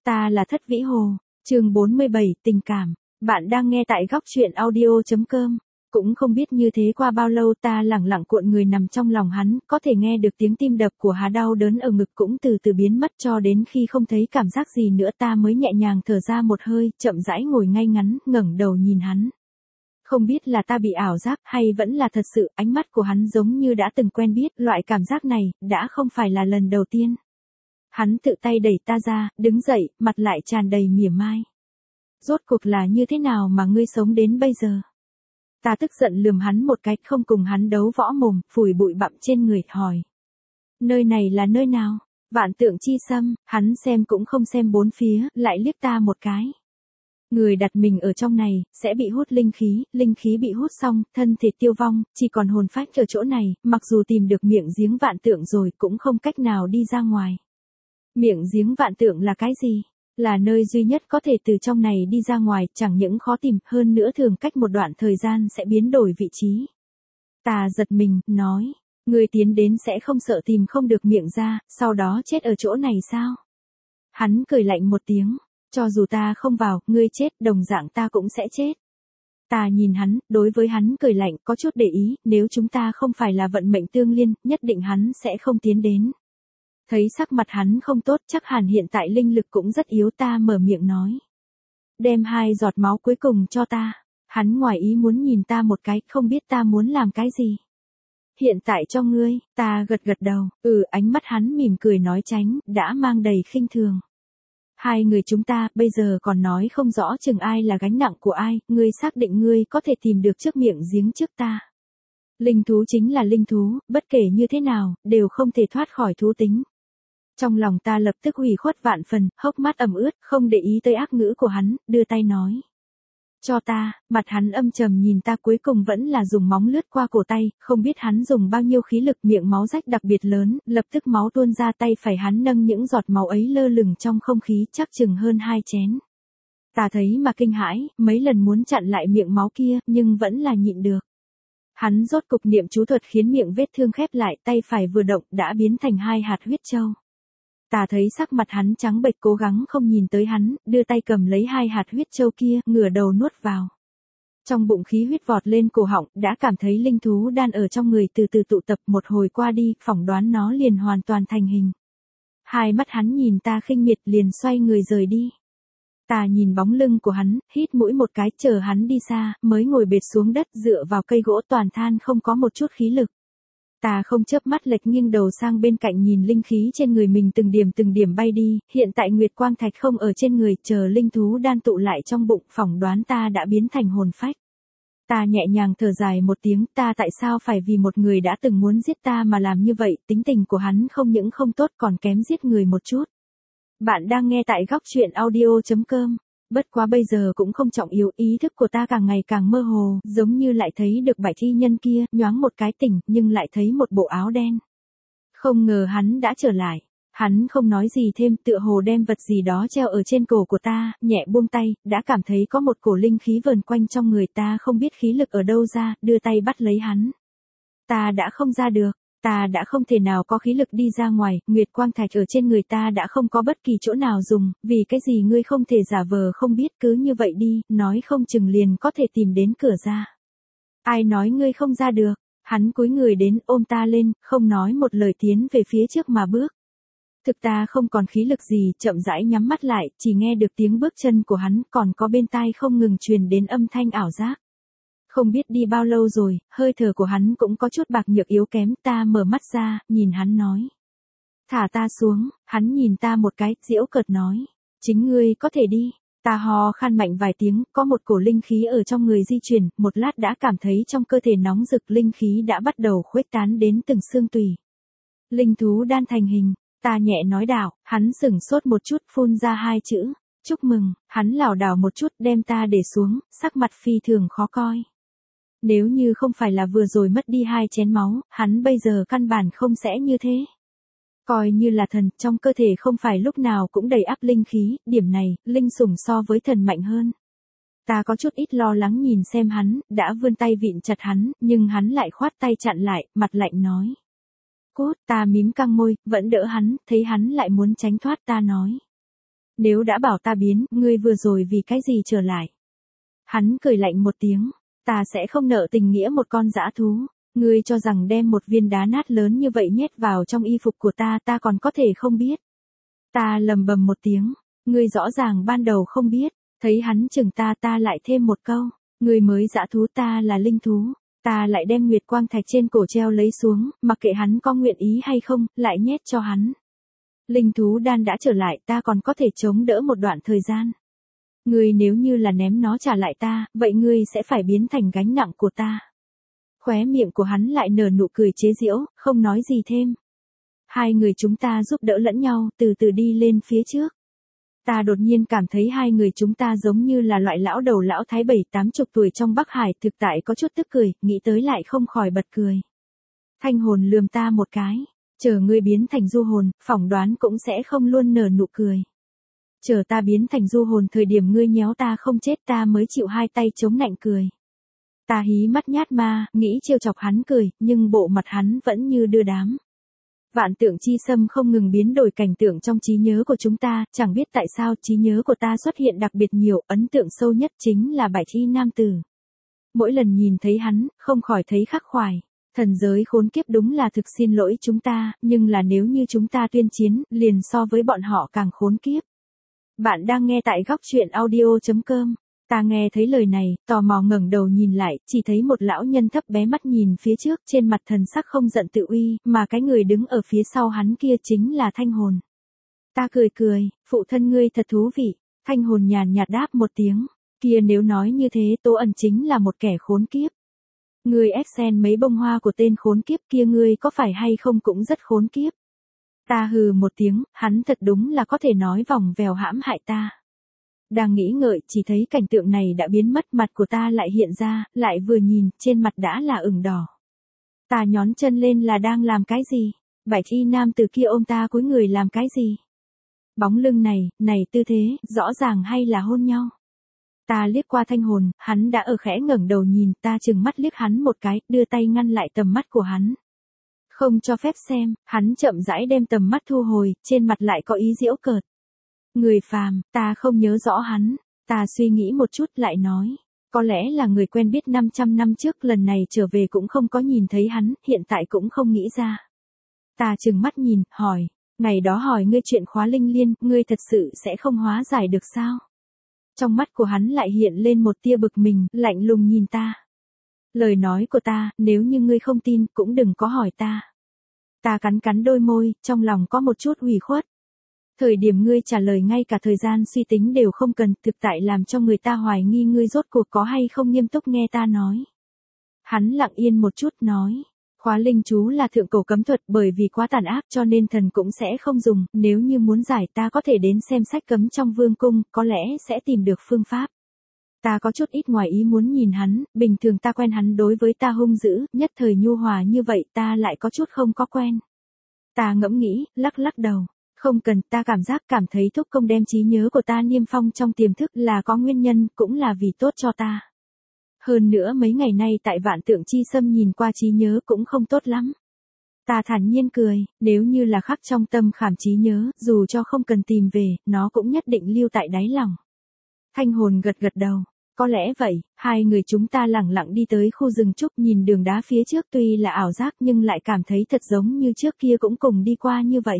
Ta là Thất Vĩ Hồ, chương 47, tình cảm. Bạn đang nghe tại góc truyện audio.com. Cũng không biết như thế qua bao lâu ta lẳng lặng cuộn người nằm trong lòng hắn, có thể nghe được tiếng tim đập của hắn, đau đớn ở ngực cũng từ từ biến mất cho đến khi không thấy cảm giác gì nữa ta mới nhẹ nhàng thở ra một hơi, chậm rãi ngồi ngay ngắn, ngẩng đầu nhìn hắn. Không biết là ta bị ảo giác hay vẫn là thật sự, ánh mắt của hắn giống như đã từng quen biết, loại cảm giác này, đã không phải là lần đầu tiên. Hắn tự tay đẩy ta ra, đứng dậy, mặt lại tràn đầy mỉa mai. Rốt cuộc là như thế nào mà ngươi sống đến bây giờ? Ta tức giận lườm hắn một cái, không cùng hắn đấu võ mồm, phủi bụi bặm trên người, hỏi. Nơi này là nơi nào? Vạn Tượng Chi Sâm. Hắn xem cũng không xem bốn phía, lại liếc ta một cái. Người đặt mình ở trong này, sẽ bị hút linh khí bị hút xong, thân thể tiêu vong, chỉ còn hồn phách ở chỗ này, mặc dù tìm được miệng giếng vạn tượng rồi cũng không cách nào đi ra ngoài. Miệng giếng vạn tượng là cái gì? Là nơi duy nhất có thể từ trong này đi ra ngoài, chẳng những khó tìm, hơn nữa thường cách một đoạn thời gian sẽ biến đổi vị trí. Ta giật mình, nói, người tiến đến sẽ không sợ tìm không được miệng ra, sau đó chết ở chỗ này sao? Hắn cười lạnh một tiếng, cho dù ta không vào, ngươi chết, đồng dạng ta cũng sẽ chết. Ta nhìn hắn, đối với hắn cười lạnh, có chút để ý, nếu chúng ta không phải là vận mệnh tương liên, nhất định hắn sẽ không tiến đến. Thấy sắc mặt hắn không tốt, chắc hẳn hiện tại linh lực cũng rất yếu, ta mở miệng nói. Đem 2 giọt máu cuối cùng cho ta. Hắn ngoài ý muốn nhìn ta một cái, không biết ta muốn làm cái gì. Hiện tại cho ngươi, ta gật gật đầu, ánh mắt hắn mỉm cười nói tránh, đã mang đầy khinh thường. Hai người chúng ta, bây giờ còn nói không rõ chừng ai là gánh nặng của ai, ngươi xác định ngươi có thể tìm được trước miệng giếng trước ta. Linh thú chính là linh thú, bất kể như thế nào, đều không thể thoát khỏi thú tính. Trong lòng ta lập tức ủy khuất vạn phần, hốc mắt ẩm ướt, không để ý tới ác ngữ của hắn, đưa tay nói. Cho ta, mặt hắn âm trầm nhìn ta, cuối cùng vẫn là dùng móng lướt qua cổ tay, không biết hắn dùng bao nhiêu khí lực, miệng máu rách đặc biệt lớn, lập tức máu tuôn ra, tay phải hắn nâng những giọt máu ấy lơ lửng trong không khí, chắc chừng hơn 2 chén. Ta thấy mà kinh hãi, mấy lần muốn chặn lại miệng máu kia, nhưng vẫn là nhịn được. Hắn rốt cục niệm chú thuật khiến miệng vết thương khép lại, tay phải vừa động đã biến thành 2 hạt huyết châu. Ta thấy sắc mặt hắn trắng bệch, cố gắng không nhìn tới hắn, đưa tay cầm lấy 2 hạt huyết châu kia, ngửa đầu nuốt vào. Trong bụng khí huyết vọt lên cổ họng, đã cảm thấy linh thú đan ở trong người từ từ tụ tập, một hồi qua đi, phỏng đoán nó liền hoàn toàn thành hình. Hai mắt hắn nhìn ta khinh miệt, liền xoay người rời đi. Ta nhìn bóng lưng của hắn, hít mũi một cái, chờ hắn đi xa, mới ngồi bệt xuống đất, dựa vào cây gỗ toàn than, không có một chút khí lực. Ta không chớp mắt, lệch nghiêng đầu sang bên cạnh nhìn linh khí trên người mình từng điểm bay đi, hiện tại nguyệt quang thạch không ở trên người, chờ linh thú đan tụ lại trong bụng, phỏng đoán ta đã biến thành hồn phách. Ta nhẹ nhàng thở dài một tiếng, ta tại sao phải vì một người đã từng muốn giết ta mà làm như vậy, tính tình của hắn không những không tốt còn kém giết người một chút. Bạn đang nghe tại góc truyện audio.com. Bất quá bây giờ cũng không trọng yếu, ý thức của ta càng ngày càng mơ hồ, giống như lại thấy được bạch y nhân kia, nhoáng một cái tỉnh, nhưng lại thấy một bộ áo đen. Không ngờ hắn đã trở lại. Hắn không nói gì thêm, tựa hồ đem vật gì đó treo ở trên cổ của ta, nhẹ buông tay, đã cảm thấy có một cổ linh khí vờn quanh trong người ta, không biết khí lực ở đâu ra, đưa tay bắt lấy hắn. Ta đã không ra được. Ta đã không thể nào có khí lực đi ra ngoài, nguyệt quang thạch ở trên người ta đã không có bất kỳ chỗ nào dùng, vì cái gì ngươi không thể giả vờ không biết, cứ như vậy đi, nói không chừng liền có thể tìm đến cửa ra. Ai nói ngươi không ra được? Hắn cúi người đến, ôm ta lên, không nói một lời tiến về phía trước mà bước. Thực ta không còn khí lực gì, chậm rãi nhắm mắt lại, chỉ nghe được tiếng bước chân của hắn, còn có bên tai không ngừng truyền đến âm thanh ảo giác. Không biết đi bao lâu rồi, hơi thở của hắn cũng có chút bạc nhược yếu kém, ta mở mắt ra, nhìn hắn nói. Thả ta xuống, hắn nhìn ta một cái, giễu cợt nói. Chính ngươi có thể đi. Ta ho khan mạnh vài tiếng, có một cổ linh khí ở trong người di chuyển, một lát đã cảm thấy trong cơ thể nóng rực, linh khí đã bắt đầu khuếch tán đến từng xương tủy. Linh thú đan thành hình, ta nhẹ nói đạo, hắn sửng sốt một chút, phun ra 2 chữ. Chúc mừng, hắn lảo đảo một chút, đem ta để xuống, sắc mặt phi thường khó coi. Nếu như không phải là vừa rồi mất đi 2 chén máu, hắn bây giờ căn bản không sẽ như thế. Coi như là thần, trong cơ thể không phải lúc nào cũng đầy ắp linh khí, điểm này, linh sủng so với thần mạnh hơn. Ta có chút ít lo lắng nhìn xem hắn, đã vươn tay vịn chặt hắn, nhưng hắn lại khoát tay chặn lại, mặt lạnh nói. Cút, ta mím căng môi, vẫn đỡ hắn, thấy hắn lại muốn tránh thoát ta nói. Nếu đã bảo ta biến, ngươi vừa rồi vì cái gì trở lại? Hắn cười lạnh một tiếng, ta sẽ không nợ tình nghĩa một con dã thú. Ngươi cho rằng đem một viên đá nát lớn như vậy nhét vào trong y phục của ta còn có thể không biết. Ta lầm bầm một tiếng, ngươi rõ ràng ban đầu không biết, thấy hắn chừng ta lại thêm một câu, ngươi mới dã thú, ta là linh thú. Ta lại đem nguyệt quang thạch trên cổ treo lấy xuống, mặc kệ hắn có nguyện ý hay không, lại nhét cho hắn. Linh thú đan đã trở lại, ta còn có thể chống đỡ một đoạn thời gian. Ngươi nếu như là ném nó trả lại ta, vậy ngươi sẽ phải biến thành gánh nặng của ta. Khóe miệng của hắn lại nở nụ cười chế giễu, không nói gì thêm. Hai người chúng ta giúp đỡ lẫn nhau, từ từ đi lên phía trước. Ta đột nhiên cảm thấy hai người chúng ta giống như là loại lão đầu lão thái 70-80 tuổi trong Bắc Hải, thực tại có chút tức cười, nghĩ tới lại không khỏi bật cười. Thanh hồn lườm ta một cái, chờ ngươi biến thành du hồn, phỏng đoán cũng sẽ không luôn nở nụ cười. Chờ ta biến thành du hồn thời điểm ngươi nhéo ta không chết ta mới chịu hai tay chống nạnh cười. Ta hí mắt nhát ma, nghĩ trêu chọc hắn cười, nhưng bộ mặt hắn vẫn như đưa đám. Vạn tượng chi xâm không ngừng biến đổi cảnh tượng trong trí nhớ của chúng ta, chẳng biết tại sao trí nhớ của ta xuất hiện đặc biệt nhiều, ấn tượng sâu nhất chính là bạch y nam tử. Mỗi lần nhìn thấy hắn, không khỏi thấy khắc khoải. Thần giới khốn kiếp đúng là thực xin lỗi chúng ta, nhưng là nếu như chúng ta tuyên chiến, liền so với bọn họ càng khốn kiếp. Bạn đang nghe tại góc truyện audio.com. Ta nghe thấy lời này, tò mò ngẩng đầu nhìn lại, chỉ thấy một lão nhân thấp bé mắt nhìn phía trước, trên mặt thần sắc không giận tự uy, mà cái người đứng ở phía sau hắn kia chính là Thanh Hồn. Ta cười cười, phụ thân ngươi thật thú vị. Thanh Hồn nhàn nhạt đáp một tiếng, kia nếu nói như thế Tố Ẩn chính là một kẻ khốn kiếp. Ngươi ép xen mấy bông hoa của tên khốn kiếp kia ngươi có phải hay không cũng rất khốn kiếp. Ta hừ một tiếng, hắn thật đúng là có thể nói vòng vèo hãm hại ta. Đang nghĩ ngợi, chỉ thấy cảnh tượng này đã biến mất, mặt của ta lại hiện ra, lại vừa nhìn, trên mặt đã là ửng đỏ. Ta nhón chân lên là đang làm cái gì? Bạch y nam từ kia ôm ta cúi người làm cái gì? Bóng lưng này tư thế, rõ ràng hay là hôn nhau? Ta liếc qua Thanh Hồn, hắn đã ở khẽ ngẩng đầu nhìn, ta chừng mắt liếc hắn một cái, đưa tay ngăn lại tầm mắt của hắn. Không cho phép xem, hắn chậm rãi đem tầm mắt thu hồi, trên mặt lại có ý giễu cợt. Người phàm, ta không nhớ rõ hắn, ta suy nghĩ một chút lại nói. Có lẽ là người quen biết 500 năm trước, lần này trở về cũng không có nhìn thấy hắn, hiện tại cũng không nghĩ ra. Ta chừng mắt nhìn, hỏi, ngày đó hỏi ngươi chuyện khóa linh liên, ngươi thật sự sẽ không hóa giải được sao? Trong mắt của hắn lại hiện lên một tia bực mình, lạnh lùng nhìn ta. Lời nói của ta, nếu như ngươi không tin, cũng đừng có hỏi ta. Ta cắn cắn đôi môi, trong lòng có một chút ủy khuất. Thời điểm ngươi trả lời ngay cả thời gian suy tính đều không cần, thực tại làm cho người ta hoài nghi ngươi rốt cuộc có hay không nghiêm túc nghe ta nói. Hắn lặng yên một chút nói, khóa linh chú là thượng cổ cấm thuật, bởi vì quá tàn ác cho nên thần cũng sẽ không dùng, nếu như muốn giải ta có thể đến xem sách cấm trong vương cung, có lẽ sẽ tìm được phương pháp. Ta có chút ít ngoài ý muốn nhìn hắn, bình thường ta quen hắn đối với ta hung dữ, nhất thời nhu hòa như vậy ta lại có chút không có quen. Ta ngẫm nghĩ, lắc lắc đầu. Không cần, ta cảm thấy thúc công đem trí nhớ của ta niêm phong trong tiềm thức là có nguyên nhân, cũng là vì tốt cho ta. Hơn nữa mấy ngày nay tại Vạn Tượng Chi Xâm nhìn qua trí nhớ cũng không tốt lắm. Ta thản nhiên cười, nếu như là khắc trong tâm khảm trí nhớ, dù cho không cần tìm về, nó cũng nhất định lưu tại đáy lòng. Thanh Hồn gật gật đầu. Có lẽ vậy, hai người chúng ta lẳng lặng đi tới khu rừng trúc, nhìn đường đá phía trước tuy là ảo giác nhưng lại cảm thấy thật giống như trước kia cũng cùng đi qua như vậy.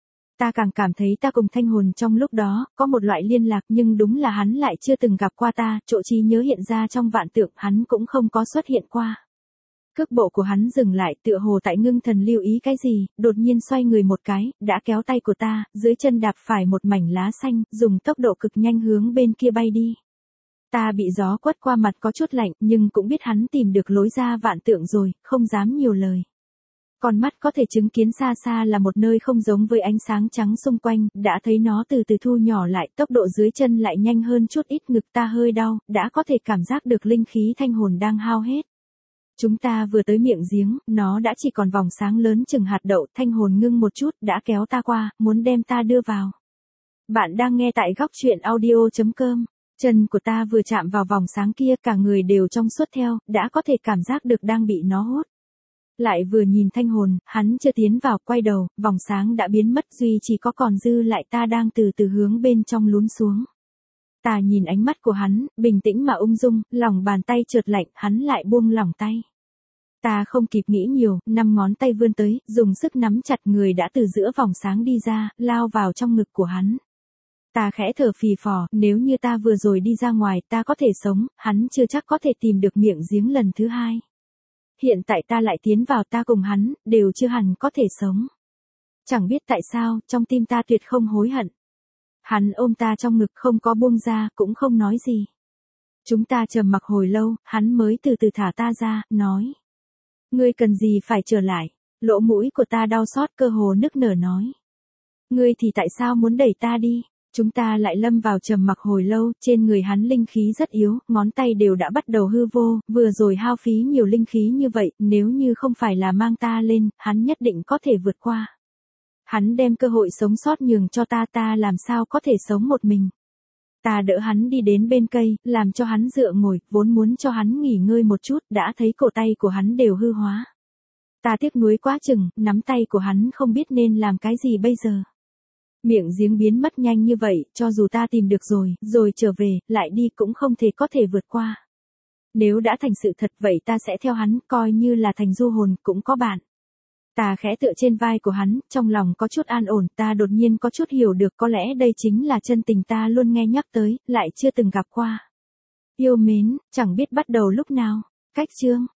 Ta càng cảm thấy ta cùng Thanh Hồn trong lúc đó, có một loại liên lạc, nhưng đúng là hắn lại chưa từng gặp qua ta, chỗ trí nhớ hiện ra trong vạn tượng, hắn cũng không có xuất hiện qua. Cước bộ của hắn dừng lại, tựa hồ tại ngưng thần lưu ý cái gì, đột nhiên xoay người một cái, đã kéo tay của ta, dưới chân đạp phải một mảnh lá xanh, dùng tốc độ cực nhanh hướng bên kia bay đi. Ta bị gió quất qua mặt có chút lạnh, nhưng cũng biết hắn tìm được lối ra vạn tượng rồi, không dám nhiều lời. Con mắt có thể chứng kiến xa xa là một nơi không giống với ánh sáng trắng xung quanh, đã thấy nó từ từ thu nhỏ lại, tốc độ dưới chân lại nhanh hơn chút ít, ngực ta hơi đau, đã có thể cảm giác được linh khí Thanh Hồn đang hao hết. Chúng ta vừa tới miệng giếng, nó đã chỉ còn vòng sáng lớn chừng hạt đậu, Thanh Hồn ngưng một chút, đã kéo ta qua, muốn đem ta đưa vào. Bạn đang nghe tại góc truyện audio.com. Chân của ta vừa chạm vào vòng sáng kia, cả người đều trong suốt theo, đã có thể cảm giác được đang bị nó hút. Lại vừa nhìn Thanh Hồn, hắn chưa tiến vào, quay đầu, vòng sáng đã biến mất, duy chỉ có còn dư lại ta đang từ từ hướng bên trong lún xuống. Ta nhìn ánh mắt của hắn, bình tĩnh mà ung dung, lòng bàn tay chợt lạnh, hắn lại buông lỏng tay. Ta không kịp nghĩ nhiều, 5 ngón tay vươn tới, dùng sức nắm chặt, người đã từ giữa vòng sáng đi ra, lao vào trong ngực của hắn. Ta khẽ thở phì phò, nếu như ta vừa rồi đi ra ngoài ta có thể sống, hắn chưa chắc có thể tìm được miệng giếng lần thứ hai. Hiện tại ta lại tiến vào, ta cùng hắn, đều chưa hẳn có thể sống. Chẳng biết tại sao, trong tim ta tuyệt không hối hận. Hắn ôm ta trong ngực không có buông ra, cũng không nói gì. Chúng ta trầm mặc hồi lâu, hắn mới từ từ thả ta ra, nói. Ngươi cần gì phải trở lại, lỗ mũi của ta đau xót, cơ hồ nức nở nói. Ngươi thì tại sao muốn đẩy ta đi? Chúng ta lại lâm vào trầm mặc hồi lâu, trên người hắn linh khí rất yếu, ngón tay đều đã bắt đầu hư vô, vừa rồi hao phí nhiều linh khí như vậy, nếu như không phải là mang ta lên, hắn nhất định có thể vượt qua. Hắn đem cơ hội sống sót nhường cho ta, ta làm sao có thể sống một mình. Ta đỡ hắn đi đến bên cây, làm cho hắn dựa ngồi, vốn muốn cho hắn nghỉ ngơi một chút, đã thấy cổ tay của hắn đều hư hóa. Ta tiếc nuối quá chừng, nắm tay của hắn không biết nên làm cái gì bây giờ. Miệng giếng biến mất nhanh như vậy, cho dù ta tìm được rồi trở về, lại đi cũng không thể có thể vượt qua. Nếu đã thành sự thật vậy ta sẽ theo hắn, coi như là thành du hồn, cũng có bạn. Ta khẽ tựa trên vai của hắn, trong lòng có chút an ổn, ta đột nhiên có chút hiểu được, có lẽ đây chính là chân tình ta luôn nghe nhắc tới, lại chưa từng gặp qua. Yêu mến, chẳng biết bắt đầu lúc nào. Cách chương